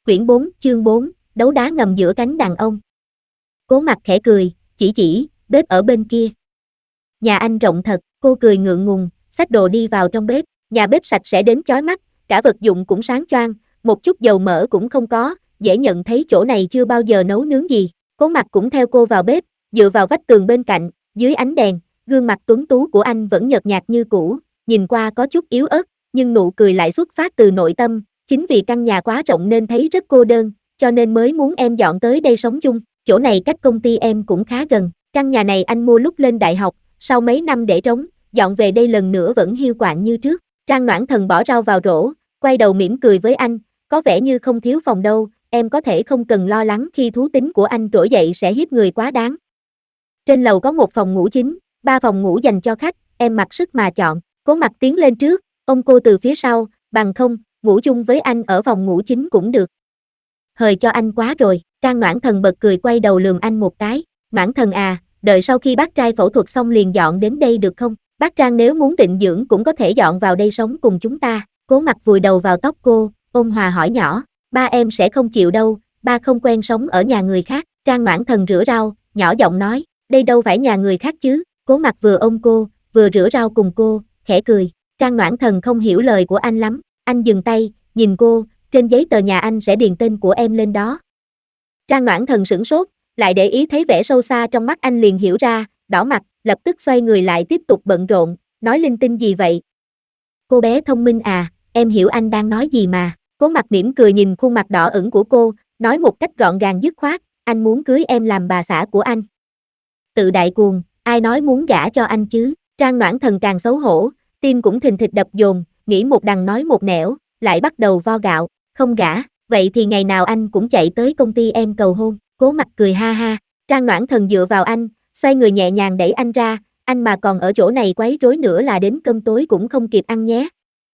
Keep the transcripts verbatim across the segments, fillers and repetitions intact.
Quyển bốn, chương bốn, đấu đá ngầm giữa cánh đàn ông. Cố Mặc khẽ cười, chỉ chỉ, bếp ở bên kia. Nhà anh rộng thật, cô cười ngượng ngùng, xách đồ đi vào trong bếp, nhà bếp sạch sẽ đến chói mắt, cả vật dụng cũng sáng choang, một chút dầu mỡ cũng không có, dễ nhận thấy chỗ này chưa bao giờ nấu nướng gì. Cố Mặc cũng theo cô vào bếp, dựa vào vách tường bên cạnh, dưới ánh đèn, gương mặt tuấn tú của anh vẫn nhợt nhạt như cũ, nhìn qua có chút yếu ớt, nhưng nụ cười lại xuất phát từ nội tâm. Chính vì căn nhà quá rộng nên thấy rất cô đơn, cho nên mới muốn em dọn tới đây sống chung. Chỗ này cách công ty em cũng khá gần. Căn nhà này anh mua lúc lên đại học, sau mấy năm để trống, dọn về đây lần nữa vẫn hiu quạnh như trước. Trang Noãn Thần bỏ rau vào rổ, quay đầu mỉm cười với anh, có vẻ như không thiếu phòng đâu, em có thể không cần lo lắng khi thú tính của anh trỗi dậy sẽ hiếp người quá đáng. Trên lầu có một phòng ngủ chính, ba phòng ngủ dành cho khách, em mặc sức mà chọn. Cố Mặc tiến lên trước, ôm cô từ phía sau, bằng không, ngủ chung với anh ở phòng ngủ chính cũng được. Hời cho anh quá rồi, Trang Noãn Thần bật cười quay đầu lườm anh một cái, Noãn Thần à, đợi sau khi bác trai phẫu thuật xong liền dọn đến đây được không? Bác Trang nếu muốn tịnh dưỡng cũng có thể dọn vào đây sống cùng chúng ta. Cố Mặc vùi đầu vào tóc cô, ôn hòa hỏi nhỏ, ba em sẽ không chịu đâu, ba không quen sống ở nhà người khác. Trang Noãn Thần rửa rau, nhỏ giọng nói, đây đâu phải nhà người khác chứ. Cố Mặc vừa ôm cô, vừa rửa rau cùng cô, khẽ cười. Trang Noãn Thần không hiểu lời của anh lắm, anh dừng tay, nhìn cô, trên giấy tờ nhà anh sẽ điền tên của em lên đó. Trang Noãn Thần sửng sốt, lại để ý thấy vẻ sâu xa trong mắt anh liền hiểu ra, đỏ mặt, lập tức xoay người lại tiếp tục bận rộn, nói linh tinh gì vậy? Cô bé thông minh à, em hiểu anh đang nói gì mà. Cố Mặc mỉm cười nhìn khuôn mặt đỏ ửng của cô, nói một cách gọn gàng dứt khoát, anh muốn cưới em làm bà xã của anh. Tự đại cuồng, ai nói muốn gả cho anh chứ? Trang Noãn Thần càng xấu hổ, tim cũng thình thịch đập dồn, nghĩ một đằng nói một nẻo, lại bắt đầu vo gạo, không gả, vậy thì ngày nào anh cũng chạy tới công ty em cầu hôn. Cố Mặc cười ha ha, Trang Noãn Thần dựa vào anh, xoay người nhẹ nhàng đẩy anh ra, anh mà còn ở chỗ này quấy rối nữa là đến cơm tối cũng không kịp ăn nhé.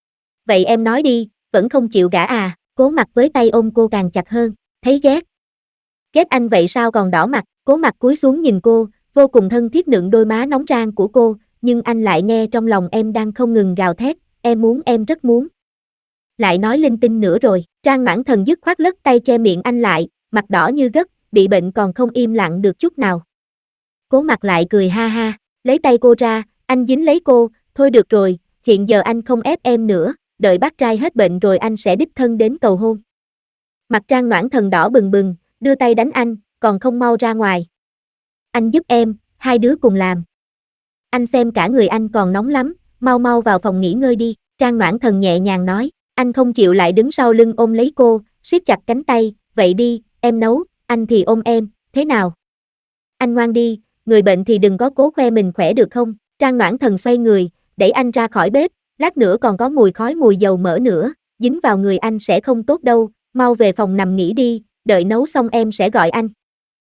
Vậy em nói đi, vẫn không chịu gả à? Cố Mặc với tay ôm cô càng chặt hơn, thấy ghét. Ghét anh vậy sao còn đỏ mặt? Cố Mặc cúi xuống nhìn cô, vô cùng thân thiết nựng đôi má nóng rang của cô, nhưng anh lại nghe trong lòng em đang không ngừng gào thét, em muốn em rất muốn. Lại nói linh tinh nữa rồi, Trang Noãn Thần dứt khoát lất tay che miệng anh lại, mặt đỏ như gấc, bị bệnh còn không im lặng được chút nào. Cố Mặc lại cười ha ha, lấy tay cô ra, anh dính lấy cô, thôi được rồi, hiện giờ anh không ép em nữa, đợi bác trai hết bệnh rồi anh sẽ đích thân đến cầu hôn. Mặt Trang Noãn Thần đỏ bừng bừng, đưa tay đánh anh, còn không mau ra ngoài. Anh giúp em, hai đứa cùng làm. Anh xem cả người anh còn nóng lắm, mau mau vào phòng nghỉ ngơi đi. Trang Noãn Thần nhẹ nhàng nói, anh không chịu lại đứng sau lưng ôm lấy cô, siết chặt cánh tay, vậy đi, em nấu, anh thì ôm em, thế nào? Anh ngoan đi, người bệnh thì đừng có cố khoe mình khỏe được không? Trang Noãn Thần xoay người, đẩy anh ra khỏi bếp, lát nữa còn có mùi khói mùi dầu mỡ nữa, dính vào người anh sẽ không tốt đâu, mau về phòng nằm nghỉ đi, đợi nấu xong em sẽ gọi anh.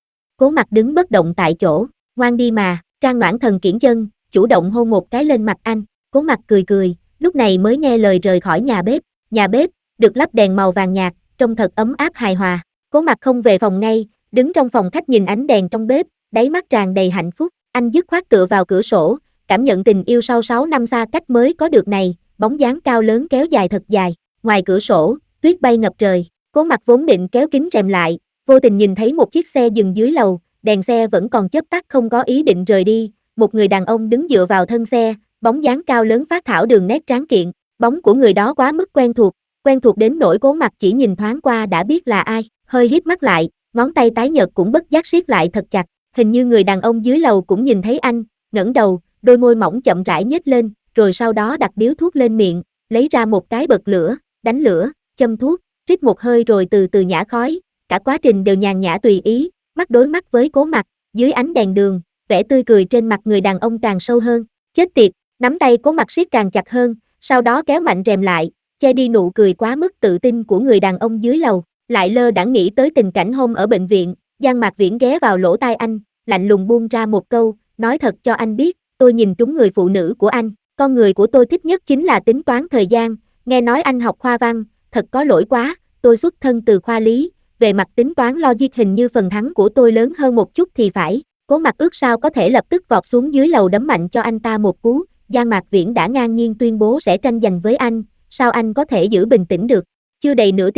Cố Mặc đứng bất động tại chỗ, ngoan đi mà. Trang Noãn Thần kiễng chân, chủ động hôn một cái lên mặt anh. Cố Mặc cười cười, lúc này mới nghe lời rời khỏi nhà bếp. Nhà bếp được lắp đèn màu vàng nhạt, trông thật ấm áp hài hòa. Cố Mặc không về phòng ngay, đứng trong phòng khách nhìn ánh đèn trong bếp, đáy mắt tràn đầy hạnh phúc. Anh dứt khoát tựa vào cửa sổ, cảm nhận tình yêu sau sáu năm xa cách mới có được này. Bóng dáng cao lớn kéo dài thật dài. Ngoài cửa sổ, tuyết bay ngập trời. Cố Mặc vốn định kéo kính rèm lại, vô tình nhìn thấy một chiếc xe dừng dưới lầu, đèn xe vẫn còn chớp tắt không có ý định rời đi. Một người đàn ông đứng dựa vào thân xe, bóng dáng cao lớn phác thảo đường nét tráng kiện. Bóng của người đó quá mức quen thuộc, quen thuộc đến nỗi Cố Mặc chỉ nhìn thoáng qua đã biết là ai. Hơi híp mắt lại, ngón tay tái nhợt cũng bất giác siết lại thật chặt. Hình như người đàn ông dưới lầu cũng nhìn thấy anh, ngẩng đầu, đôi môi mỏng chậm rãi nhếch lên, rồi sau đó đặt điếu thuốc lên miệng, lấy ra một cái bật lửa, đánh lửa, châm thuốc, rít một hơi rồi từ từ nhả khói. Cả quá trình đều nhàn nhã tùy ý, mắt đối mắt với Cố Mặc, dưới ánh đèn đường, vẻ tươi cười trên mặt người đàn ông càng sâu hơn. Chết tiệt, nắm tay Cố Mặc siết càng chặt hơn, sau đó kéo mạnh rèm lại, che đi nụ cười quá mức tự tin của người đàn ông dưới lầu. Lại lơ đãng nghĩ tới tình cảnh hôm ở bệnh viện, Giang Mạc Viễn ghé vào lỗ tai anh, lạnh lùng buông ra một câu, nói thật cho anh biết, tôi nhìn trúng người phụ nữ của anh, con người của tôi thích nhất chính là tính toán thời gian, nghe nói anh học khoa văn, thật có lỗi quá, tôi xuất thân từ khoa lý, về mặt tính toán logic hình như phần thắng của tôi lớn hơn một chút thì phải. Cố Mặc ước sao có thể lập tức vọt xuống dưới lầu đấm mạnh cho anh ta một cú. Giang Mạc Viễn đã ngang nhiên tuyên bố sẽ tranh giành với anh, sao anh có thể giữ bình tĩnh được? Chưa đầy nửa tiếng,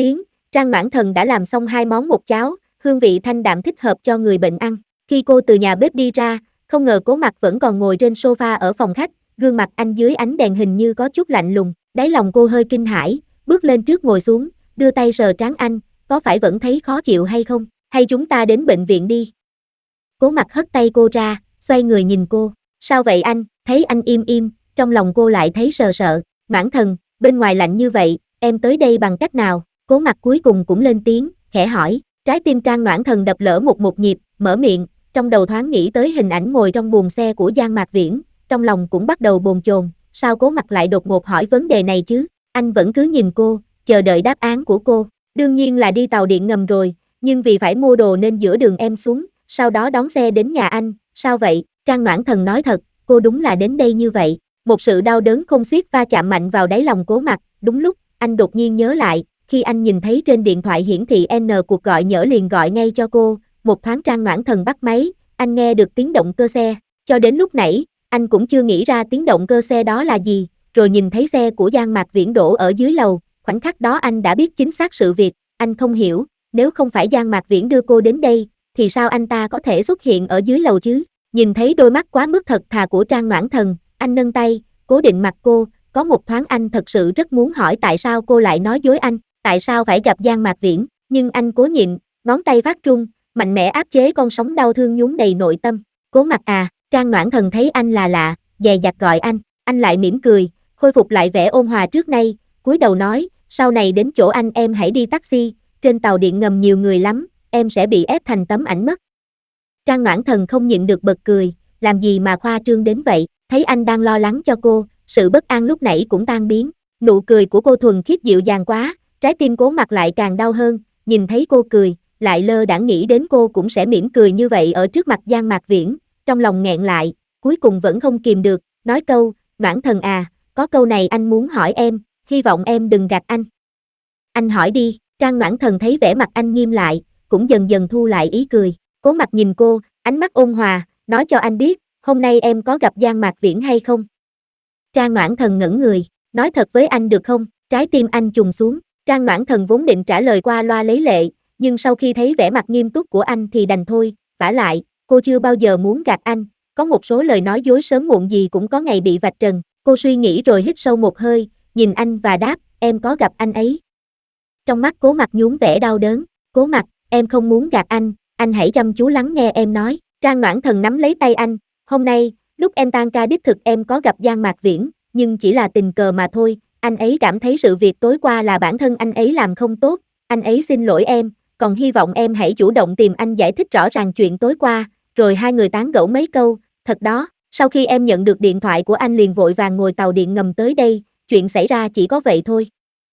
Trang Noãn Thần đã làm xong hai món một cháo, hương vị thanh đạm thích hợp cho người bệnh ăn. Khi cô từ nhà bếp đi ra, không ngờ Cố Mặc vẫn còn ngồi trên sofa ở phòng khách, gương mặt anh dưới ánh đèn hình như có chút lạnh lùng, đáy lòng cô hơi kinh hãi, bước lên trước ngồi xuống, đưa tay sờ trán anh, có phải vẫn thấy khó chịu hay không, hay chúng ta đến bệnh viện đi. Cố Mặc hất tay cô ra, xoay người nhìn cô, sao vậy anh, thấy anh im im, trong lòng cô lại thấy sờ sợ, Noãn Thần, bên ngoài lạnh như vậy, em tới đây bằng cách nào, Cố Mặc cuối cùng cũng lên tiếng, khẽ hỏi, trái tim Trang Noãn Thần đập lỡ một một nhịp, mở miệng, trong đầu thoáng nghĩ tới hình ảnh ngồi trong buồng xe của Giang Mạc Viễn, trong lòng cũng bắt đầu bồn chồn, sao Cố Mặc lại đột ngột hỏi vấn đề này chứ, anh vẫn cứ nhìn cô, chờ đợi đáp án của cô, đương nhiên là đi tàu điện ngầm rồi, nhưng vì phải mua đồ nên giữa đường em xuống, sau đó đón xe đến nhà anh, sao vậy, Trang Noãn Thần nói thật, cô đúng là đến đây như vậy, một sự đau đớn không xiết va chạm mạnh vào đáy lòng Cố Mặc, đúng lúc, anh đột nhiên nhớ lại, khi anh nhìn thấy trên điện thoại hiển thị N cuộc gọi nhỡ liền gọi ngay cho cô, một thoáng Trang Noãn Thần bắt máy, anh nghe được tiếng động cơ xe, cho đến lúc nãy, anh cũng chưa nghĩ ra tiếng động cơ xe đó là gì, rồi nhìn thấy xe của Giang Mạc Viễn đổ ở dưới lầu, khoảnh khắc đó anh đã biết chính xác sự việc, anh không hiểu, nếu không phải Giang Mạc Viễn đưa cô đến đây, thì sao anh ta có thể xuất hiện ở dưới lầu chứ, nhìn thấy đôi mắt quá mức thật thà của Trang Noãn Thần, anh nâng tay, cố định mặt cô, có một thoáng anh thật sự rất muốn hỏi tại sao cô lại nói dối anh, tại sao phải gặp Giang Mạc Viễn, nhưng anh cố nhịn, ngón tay phát run, mạnh mẽ áp chế con sóng đau thương nhún đầy nội tâm, Cố Mặc à, Trang Noãn Thần thấy anh là lạ, dè dặt gọi anh, anh lại mỉm cười, khôi phục lại vẻ ôn hòa trước nay, cúi đầu nói, sau này đến chỗ anh em hãy đi taxi, trên tàu điện ngầm nhiều người lắm, em sẽ bị ép thành tấm ảnh mất. Trang Noãn Thần không nhịn được bật cười, làm gì mà khoa trương đến vậy, thấy anh đang lo lắng cho cô, sự bất an lúc nãy cũng tan biến, nụ cười của cô thuần khiết dịu dàng quá, trái tim Cố Mặc lại càng đau hơn, nhìn thấy cô cười, lại lơ đãng nghĩ đến cô cũng sẽ mỉm cười như vậy ở trước mặt Giang Mạc Viễn, trong lòng nghẹn lại, cuối cùng vẫn không kìm được, nói câu, Noãn Thần à, có câu này anh muốn hỏi em, hy vọng em đừng gạt anh. Anh hỏi đi, Trang Noãn Thần thấy vẻ mặt anh nghiêm lại, cũng dần dần thu lại ý cười, Cố Mặc nhìn cô, ánh mắt ôn hòa, nói cho anh biết, hôm nay em có gặp Giang Mạc Viễn hay không? Trang Noãn Thần ngẩn người, nói thật với anh được không, trái tim anh trùng xuống, Trang Noãn Thần vốn định trả lời qua loa lấy lệ, nhưng sau khi thấy vẻ mặt nghiêm túc của anh thì đành thôi, vả lại, cô chưa bao giờ muốn gạt anh, có một số lời nói dối sớm muộn gì cũng có ngày bị vạch trần, cô suy nghĩ rồi hít sâu một hơi, nhìn anh và đáp, em có gặp anh ấy. Trong mắt Cố Mặc nhuốm vẻ đau đớn, Cố Mặc, em không muốn gạt anh, anh hãy chăm chú lắng nghe em nói, Trang Noãn Thần nắm lấy tay anh, hôm nay, lúc em tan ca đích thực em có gặp Giang Mạc Viễn, nhưng chỉ là tình cờ mà thôi, anh ấy cảm thấy sự việc tối qua là bản thân anh ấy làm không tốt, anh ấy xin lỗi em, còn hy vọng em hãy chủ động tìm anh giải thích rõ ràng chuyện tối qua, rồi hai người tán gẫu mấy câu, thật đó, sau khi em nhận được điện thoại của anh liền vội vàng ngồi tàu điện ngầm tới đây, chuyện xảy ra chỉ có vậy thôi.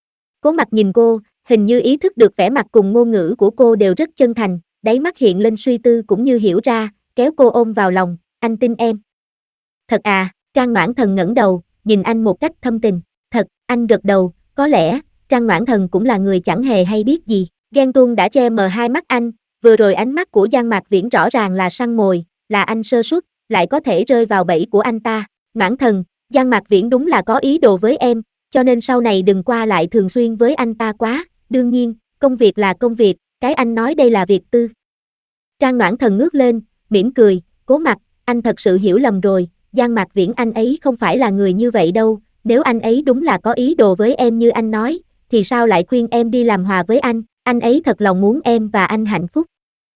Cố Mặc nhìn cô, hình như ý thức được vẻ mặt cùng ngôn ngữ của cô đều rất chân thành, đáy mắt hiện lên suy tư cũng như hiểu ra, kéo cô ôm vào lòng, anh tin em. Thật à, Trang Noãn Thần ngẩng đầu, nhìn anh một cách thâm tình, thật, anh gật đầu, có lẽ, Trang Noãn Thần cũng là người chẳng hề hay biết gì, ghen tuông đã che mờ hai mắt anh, vừa rồi ánh mắt của Giang Mạc Viễn rõ ràng là săn mồi, là anh sơ suất, lại có thể rơi vào bẫy của anh ta, Noãn Thần, Giang Mạc Viễn đúng là có ý đồ với em, cho nên sau này đừng qua lại thường xuyên với anh ta quá, đương nhiên, công việc là công việc, cái anh nói đây là việc tư. Trang Noãn Thần ngước lên, mỉm cười, Cố Mặc, anh thật sự hiểu lầm rồi, Giang Mạc Viễn anh ấy không phải là người như vậy đâu, nếu anh ấy đúng là có ý đồ với em như anh nói, thì sao lại khuyên em đi làm hòa với anh, anh ấy thật lòng muốn em và anh hạnh phúc.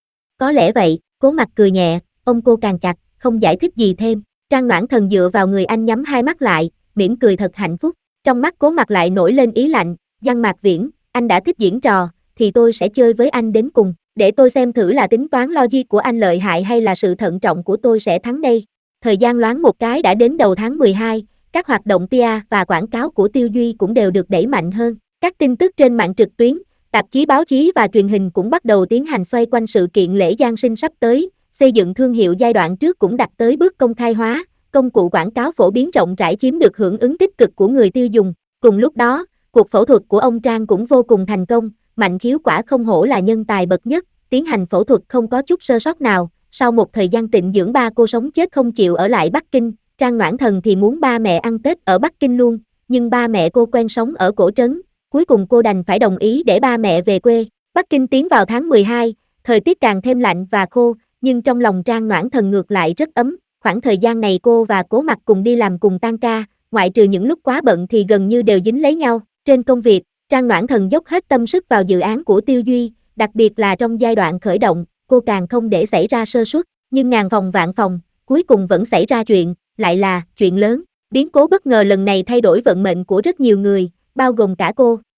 Có lẽ vậy, Cố Mặc cười nhẹ, ôm cô càng chặt, không giải thích gì thêm, Trang Noãn Thần dựa vào người anh nhắm hai mắt lại, mỉm cười thật hạnh phúc, trong mắt Cố Mặc lại nổi lên ý lạnh, Giang Mạc Viễn, anh đã thích diễn trò, thì tôi sẽ chơi với anh đến cùng, để tôi xem thử là tính toán logic của anh lợi hại hay là sự thận trọng của tôi sẽ thắng đây. Thời gian loáng một cái đã đến đầu tháng mười hai, các hoạt động pê e rờ và quảng cáo của Tiêu Duy cũng đều được đẩy mạnh hơn, các tin tức trên mạng trực tuyến, tạp chí báo chí và truyền hình cũng bắt đầu tiến hành xoay quanh sự kiện lễ Giáng sinh sắp tới, xây dựng thương hiệu giai đoạn trước cũng đạt tới bước công khai hóa, công cụ quảng cáo phổ biến rộng rãi chiếm được hưởng ứng tích cực của người tiêu dùng. Cùng lúc đó, cuộc phẫu thuật của ông Trang cũng vô cùng thành công, Mạnh Khiếu quả không hổ là nhân tài bậc nhất, tiến hành phẫu thuật không có chút sơ sót nào, sau một thời gian tịnh dưỡng ba cô sống chết không chịu ở lại Bắc Kinh, Trang Noãn Thần thì muốn ba mẹ ăn Tết ở Bắc Kinh luôn, nhưng ba mẹ cô quen sống ở cổ trấn, cuối cùng cô đành phải đồng ý để ba mẹ về quê. Bắc Kinh tiến vào tháng mười hai, thời tiết càng thêm lạnh và khô, nhưng trong lòng Trang Noãn Thần ngược lại rất ấm. Khoảng thời gian này cô và Cố Mặc cùng đi làm cùng tan ca, ngoại trừ những lúc quá bận thì gần như đều dính lấy nhau. Trên công việc, Trang Noãn Thần dốc hết tâm sức vào dự án của Tiêu Duy, đặc biệt là trong giai đoạn khởi động, cô càng không để xảy ra sơ suất, nhưng ngàn phòng vạn phòng, cuối cùng vẫn xảy ra chuyện, lại là chuyện lớn. Biến cố bất ngờ lần này thay đổi vận mệnh của rất nhiều người, bao gồm cả cô.